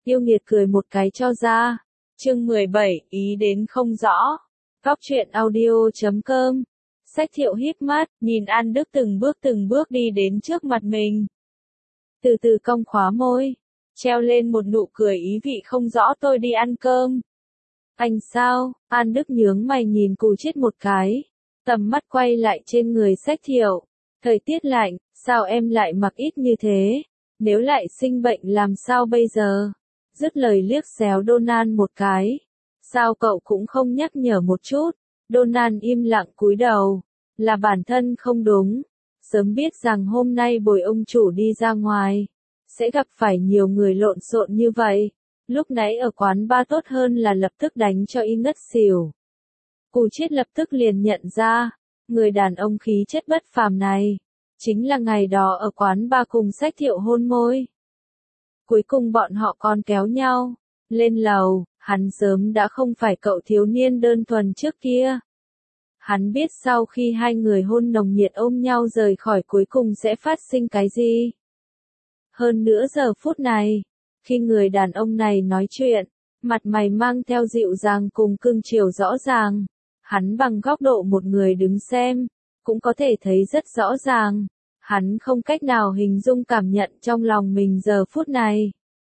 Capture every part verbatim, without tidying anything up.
Yêu nghiệt cười một cái cho ra. Chương mười bảy, ý đến không rõ. Góc truyện audio chấm com. Sách Thiệu híp mắt, nhìn An Đức từng bước từng bước đi đến trước mặt mình. Từ từ cong khóa môi, treo lên một nụ cười ý vị không rõ. Tôi đi ăn cơm. Anh sao? An Đức nhướng mày nhìn Cù Chiết một cái. Tầm mắt quay lại trên người Sách Thiệu. Thời tiết lạnh, sao em lại mặc ít như thế? Nếu lại sinh bệnh làm sao bây giờ? Dứt lời liếc xéo Donan một cái. Sao cậu cũng không nhắc nhở một chút? Donan im lặng cúi đầu. Là bản thân không đúng. Sớm biết rằng hôm nay bồi ông chủ đi ra ngoài, sẽ gặp phải nhiều người lộn xộn như vậy. Lúc nãy ở quán bar tốt hơn là lập tức đánh cho y ngất xỉu. Cù Chiết lập tức liền nhận ra, người đàn ông khí chất bất phàm này, chính là ngày đó ở quán bar cùng Sách Thiệu hôn môi. Cuối cùng bọn họ còn kéo nhau lên lầu, hắn sớm đã không phải cậu thiếu niên đơn thuần trước kia. Hắn biết sau khi hai người hôn nồng nhiệt ôm nhau rời khỏi cuối cùng sẽ phát sinh cái gì. Hơn nữa giờ phút này, khi người đàn ông này nói chuyện, mặt mày mang theo dịu dàng cùng cưng chiều rõ ràng, hắn bằng góc độ một người đứng xem, cũng có thể thấy rất rõ ràng. Hắn không cách nào hình dung cảm nhận trong lòng mình giờ phút này.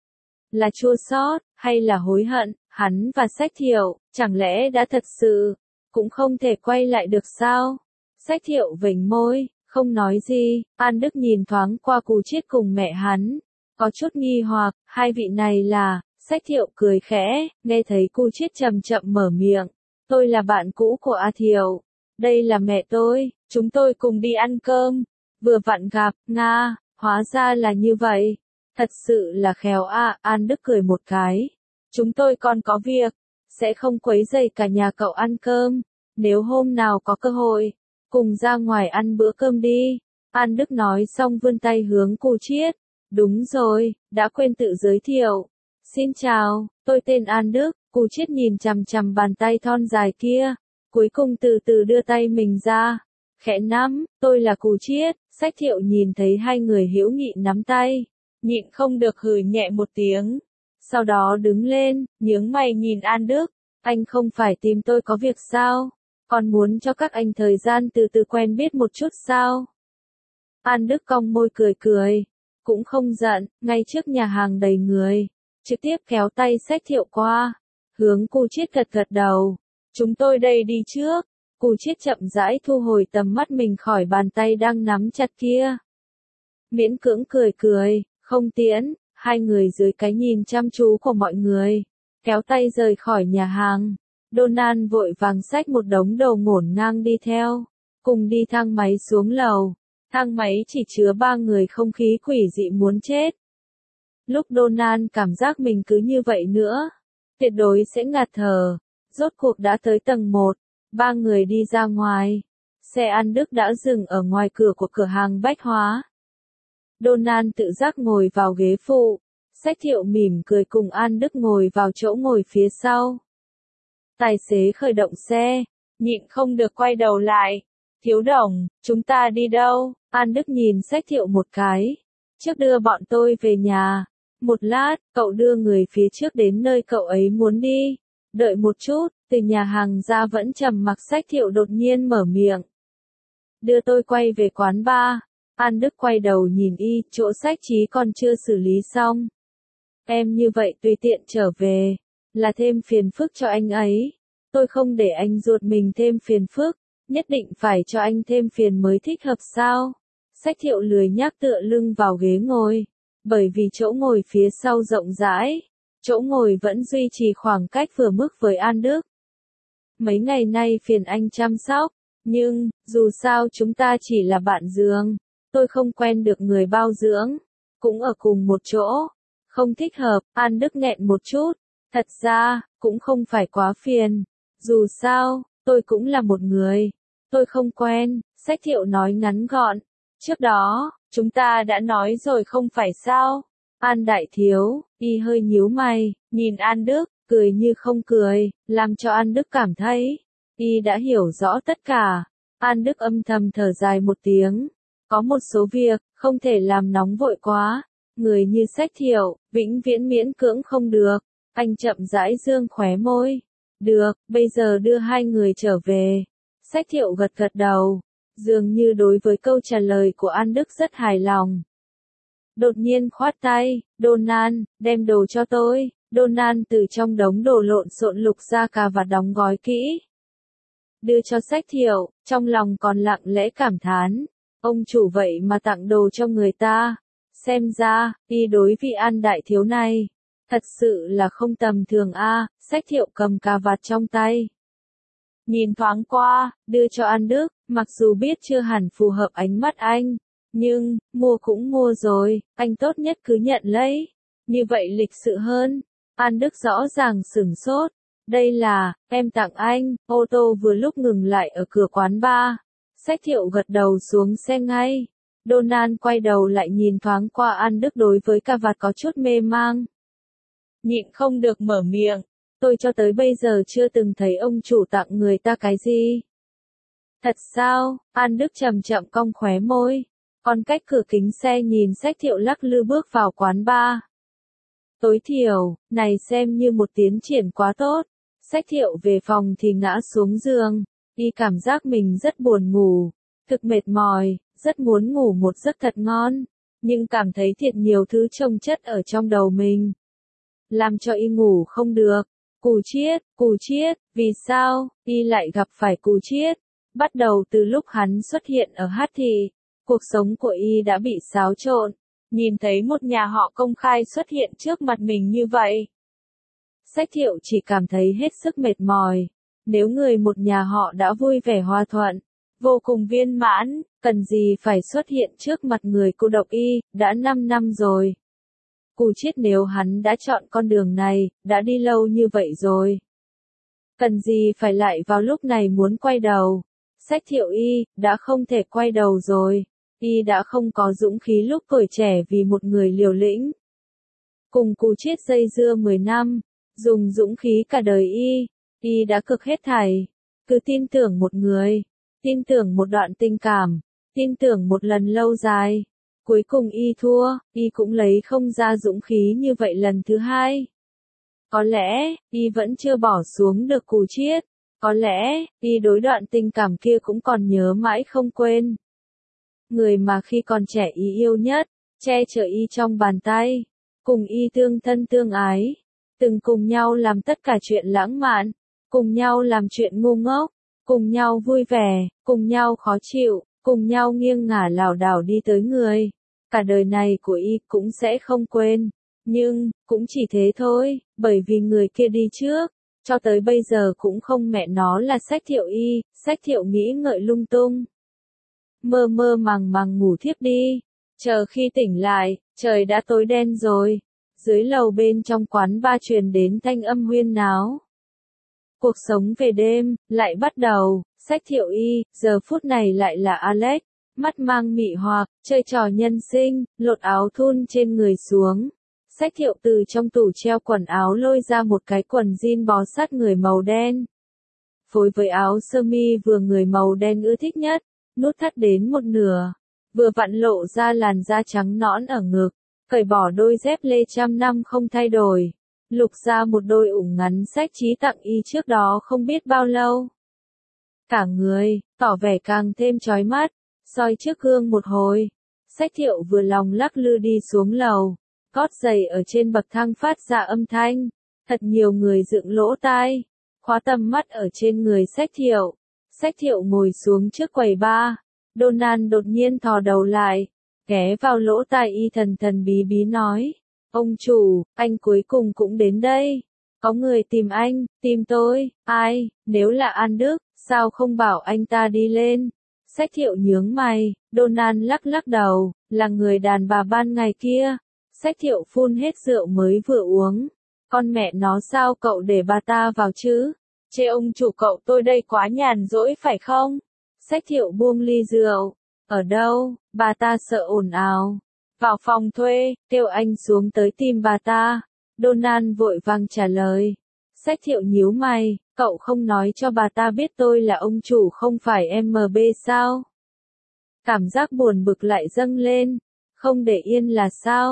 Là chua xót, hay là hối hận, hắn và Sách Thiệu, chẳng lẽ đã thật sự, cũng không thể quay lại được sao? Sách Thiệu vểnh môi, không nói gì. An Đức nhìn thoáng qua Cù Chiết cùng mẹ hắn, có chút nghi hoặc, hai vị này là. Sách Thiệu cười khẽ, nghe thấy Cù Chiết chậm chậm mở miệng. Tôi là bạn cũ của A Thiệu. Đây là mẹ tôi, chúng tôi cùng đi ăn cơm. Vừa vặn gặp, Nga, hóa ra là như vậy. Thật sự là khéo à, An Đức cười một cái. Chúng tôi còn có việc, sẽ không quấy rầy cả nhà cậu ăn cơm. Nếu hôm nào có cơ hội, cùng ra ngoài ăn bữa cơm đi. An Đức nói xong vươn tay hướng Cù Chiết. Đúng rồi, đã quên tự giới thiệu. Xin chào, tôi tên An Đức. Cù Chiết nhìn chằm chằm bàn tay thon dài kia, cuối cùng từ từ đưa tay mình ra. Khẽ nắm, tôi là Cù Chiết. Sách Thiệu nhìn thấy hai người hữu nghị nắm tay, nhịn không được hừ nhẹ một tiếng. Sau đó đứng lên, nhướng mày nhìn An Đức. Anh không phải tìm tôi có việc sao? Còn muốn cho các anh thời gian từ từ quen biết một chút sao? An Đức cong môi cười cười, cũng không giận, ngay trước nhà hàng đầy người, trực tiếp kéo tay Sách Thiệu qua, hướng Cù Chiết gật gật đầu. Chúng tôi đây đi trước. Cù Chiết chậm rãi thu hồi tầm mắt mình khỏi bàn tay đang nắm chặt kia. Miễn cưỡng cười cười, không tiễn, hai người dưới cái nhìn chăm chú của mọi người, kéo tay rời khỏi nhà hàng. Donan vội vàng xách một đống đồ ngổn ngang đi theo, cùng đi thang máy xuống lầu. Thang máy chỉ chứa ba người, không khí quỷ dị muốn chết. Lúc Donan cảm giác mình cứ như vậy nữa, tuyệt đối sẽ ngạt thở. Rốt cuộc đã tới tầng một. Ba người đi ra ngoài. Xe An Đức đã dừng ở ngoài cửa của cửa hàng bách hóa. Donan tự giác ngồi vào ghế phụ. Sách Thiệu mỉm cười cùng An Đức ngồi vào chỗ ngồi phía sau. Tài xế khởi động xe, nhịn không được quay đầu lại. Thiếu Đồng, chúng ta đi đâu? An Đức nhìn Sách Thiệu một cái. Trước đưa bọn tôi về nhà. Một lát, cậu đưa người phía trước đến nơi cậu ấy muốn đi. Đợi một chút, từ nhà hàng ra vẫn trầm mặc Sách Thiệu đột nhiên mở miệng. Đưa tôi quay về quán bar. An Đức quay đầu nhìn y, chỗ Sách Chí còn chưa xử lý xong. Em như vậy tùy tiện trở về, là thêm phiền phức cho anh ấy. Tôi không để anh ruột mình thêm phiền phức, nhất định phải cho anh thêm phiền mới thích hợp sao? Sách Thiệu lười nhác tựa lưng vào ghế ngồi, bởi vì chỗ ngồi phía sau rộng rãi. Chỗ ngồi vẫn duy trì khoảng cách vừa mức với An Đức. Mấy ngày nay phiền anh chăm sóc, nhưng, dù sao chúng ta chỉ là bạn giường. Tôi không quen được người bao dưỡng, cũng ở cùng một chỗ. Không thích hợp. An Đức nghẹn một chút. Thật ra, cũng không phải quá phiền. Dù sao, tôi cũng là một người. Tôi không quen. Sách Thiệu nói ngắn gọn. Trước đó, chúng ta đã nói rồi không phải sao? An đại thiếu, y hơi nhíu mày, nhìn An Đức, cười như không cười, làm cho An Đức cảm thấy, y đã hiểu rõ tất cả. An Đức âm thầm thở dài một tiếng, có một số việc, không thể làm nóng vội quá, Người như Sách Thiệu, vĩnh viễn miễn cưỡng không được. Anh chậm rãi dương khóe môi. Được, bây giờ đưa hai người trở về. Sách Thiệu gật gật đầu. Dường như đối với câu trả lời của An Đức rất hài lòng. Đột nhiên khoát tay, Donan, đem đồ cho tôi. Donan từ trong đống đồ lộn xộn lục ra cà vạt đóng gói kỹ. Đưa cho Sách Thiệu, trong lòng còn lặng lẽ cảm thán. Ông chủ vậy mà tặng đồ cho người ta. Xem ra, y đối vị An đại thiếu này. Thật sự là không tầm thường a. Sách Thiệu cầm cà vạt trong tay. Nhìn thoáng qua, đưa cho An Đức, mặc dù biết chưa hẳn phù hợp ánh mắt anh. Nhưng, mua cũng mua rồi, anh tốt nhất cứ nhận lấy. Như vậy lịch sự hơn. An Đức rõ ràng sửng sốt. Đây là, em tặng anh. Ô tô vừa lúc ngừng lại ở cửa quán bar. Sách Thiệu gật đầu xuống xe ngay. Donan quay đầu lại nhìn thoáng qua An Đức đối với cà vạt có chút mê mang. Nhịn không được mở miệng. Tôi cho tới bây giờ chưa từng thấy ông chủ tặng người ta cái gì. Thật sao? An Đức chậm chậm cong khóe môi. Còn cách cửa kính xe nhìn Sách Thiệu lắc lư bước vào quán bar. Tối thiểu, này xem như một tiến triển quá tốt. Sách Thiệu về phòng thì ngã xuống giường. Y cảm giác mình rất buồn ngủ. Thực mệt mỏi, rất muốn ngủ một giấc thật ngon. Nhưng cảm thấy thiệt nhiều thứ chồng chất ở trong đầu mình. Làm cho y ngủ không được. Cù Chiết, Cù Chiết, vì sao, y lại gặp phải Cù Chiết? Bắt đầu từ lúc hắn xuất hiện ở Hát Thị, cuộc sống của y đã bị xáo trộn. Nhìn thấy một nhà họ công khai xuất hiện trước mặt mình như vậy. Sách Thiệu chỉ cảm thấy hết sức mệt mỏi. Nếu người một nhà họ đã vui vẻ hòa thuận, vô cùng viên mãn, cần gì phải xuất hiện trước mặt người cô độc y, đã năm năm rồi. Cù Chiết nếu hắn đã chọn con đường này, đã đi lâu như vậy rồi. Cần gì phải lại vào lúc này muốn quay đầu. Sách Thiệu y, đã không thể quay đầu rồi. Y đã không có dũng khí lúc tuổi trẻ vì một người liều lĩnh. Cùng Cù Chiết dây dưa mười năm, dùng dũng khí cả đời y, y đã cực hết thảy. Cứ tin tưởng một người, tin tưởng một đoạn tình cảm, tin tưởng một lần lâu dài. Cuối cùng y thua, y cũng lấy không ra dũng khí như vậy lần thứ hai. Có lẽ, y vẫn chưa bỏ xuống được Cù Chiết. Có lẽ, y đối đoạn tình cảm kia cũng còn nhớ mãi không quên. Người mà khi còn trẻ y yêu nhất, che chở y trong bàn tay, cùng y tương thân tương ái, từng cùng nhau làm tất cả chuyện lãng mạn, cùng nhau làm chuyện ngu ngốc, cùng nhau vui vẻ, cùng nhau khó chịu, cùng nhau nghiêng ngả lảo đảo đi tới người. Cả đời này của y cũng sẽ không quên. Nhưng, cũng chỉ thế thôi, bởi vì người kia đi trước, cho tới bây giờ cũng không mẹ nó là Sách Thiệu y. Sách Thiệu nghĩ ngợi lung tung. Mơ mơ màng màng ngủ thiếp đi. Chờ khi tỉnh lại, trời đã tối đen rồi. Dưới lầu bên trong quán bar truyền đến thanh âm huyên náo. Cuộc sống về đêm, lại bắt đầu. Sách Thiệu y, giờ phút này lại là Alex. Mắt mang mị hoặc, chơi trò nhân sinh, lột áo thun trên người xuống. Sách Thiệu từ trong tủ treo quần áo lôi ra một cái quần jean bó sát người màu đen. Phối với áo sơ mi vừa người màu đen ưa thích nhất, nút thắt đến một nửa. Vừa vặn lộ ra làn da trắng nõn ở ngực, cởi bỏ đôi dép lê trăm năm không thay đổi. Lục ra một đôi ủng ngắn Sách Trí tặng y trước đó không biết bao lâu. Cả người, tỏ vẻ càng thêm chói mắt. Soi trước gương một hồi, Sách Thiệu vừa lòng lắc lư đi xuống lầu, gót giày ở trên bậc thang phát ra âm thanh, thật nhiều người dựng lỗ tai, khóa tầm mắt ở trên người Sách Thiệu. Sách Thiệu ngồi xuống trước quầy bar, Donan đột nhiên thò đầu lại, ghé vào lỗ tai y thần thần bí bí nói, ông chủ, anh cuối cùng cũng đến đây, có người tìm anh, tìm tôi, ai, nếu là An Đức, sao không bảo anh ta đi lên. Sách Thiệu nhướng mày, Donan lắc lắc đầu, là người đàn bà ban ngày kia. Sách Thiệu phun hết rượu mới vừa uống. Con mẹ nó sao cậu để bà ta vào chứ? Chê ông chủ cậu tôi đây quá nhàn rỗi phải không? Sách Thiệu buông ly rượu. Ở đâu? Bà ta sợ ồn ào. Vào phòng thuê, kêu anh xuống tới tìm bà ta. Donan vội vàng trả lời. Sách Thiệu nhíu mày, cậu không nói cho bà ta biết tôi là ông chủ không phải em bê sao? Cảm giác buồn bực lại dâng lên, không để yên là sao?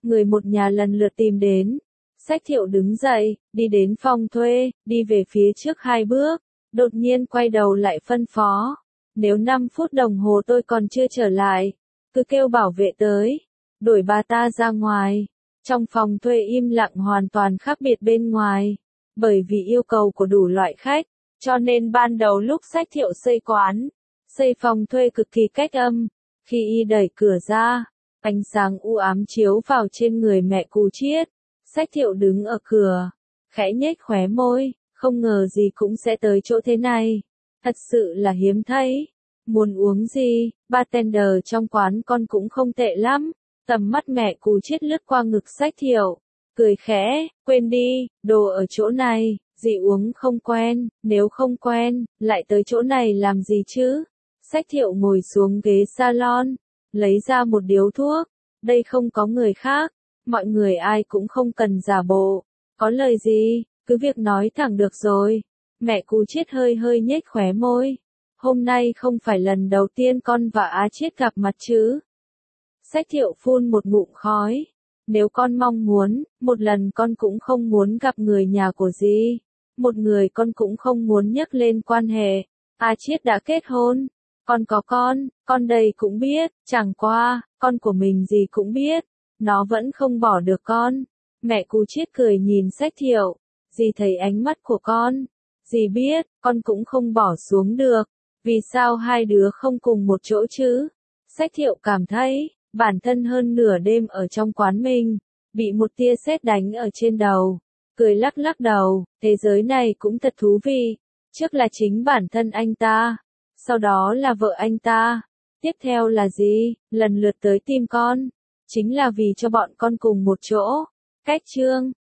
Người một nhà lần lượt tìm đến. Sách Thiệu đứng dậy, đi đến phòng thuê, đi về phía trước hai bước, đột nhiên quay đầu lại phân phó. Nếu năm phút đồng hồ tôi còn chưa trở lại, cứ kêu bảo vệ tới, đuổi bà ta ra ngoài. Trong phòng thuê im lặng hoàn toàn khác biệt bên ngoài, bởi vì yêu cầu của đủ loại khách, cho nên ban đầu lúc Sách Thiệu xây quán, xây phòng thuê cực kỳ cách âm. Khi y đẩy cửa ra, ánh sáng u ám chiếu vào trên người mẹ Cù Chiết. Sách Thiệu đứng ở cửa, khẽ nhếch khóe môi, không ngờ gì cũng sẽ tới chỗ thế này. Thật sự là hiếm thấy. Muốn uống gì, bartender trong quán con cũng không tệ lắm. Tầm mắt mẹ Cù Chiết lướt qua ngực Sách Thiệu, cười khẽ, quên đi, đồ ở chỗ này, dì uống không quen, nếu không quen, lại tới chỗ này làm gì chứ? Sách Thiệu ngồi xuống ghế salon, lấy ra một điếu thuốc, đây không có người khác, mọi người ai cũng không cần giả bộ, có lời gì, cứ việc nói thẳng được rồi. Mẹ Cù Chiết hơi hơi nhếch khóe môi, hôm nay không phải lần đầu tiên con và Á Chiết gặp mặt chứ? Sách Thiệu phun một ngụm khói, nếu con mong muốn, một lần con cũng không muốn gặp người nhà của dì, một người con cũng không muốn nhắc lên quan hệ. Á Chiết đã kết hôn, con có con, con đây cũng biết, chẳng qua, con của mình dì cũng biết, nó vẫn không bỏ được con. Mẹ Cù Chiết cười nhìn Sách Thiệu, dì thấy ánh mắt của con, dì biết, con cũng không bỏ xuống được, vì sao hai đứa không cùng một chỗ chứ? Sách Thiệu cảm thấy, bản thân hơn nửa đêm ở trong quán mình, bị một tia sét đánh ở trên đầu, cười lắc lắc đầu, thế giới này cũng thật thú vị, trước là chính bản thân anh ta, sau đó là vợ anh ta, tiếp theo là gì, lần lượt tới tìm con, chính là vì cho bọn con cùng một chỗ. Cách chương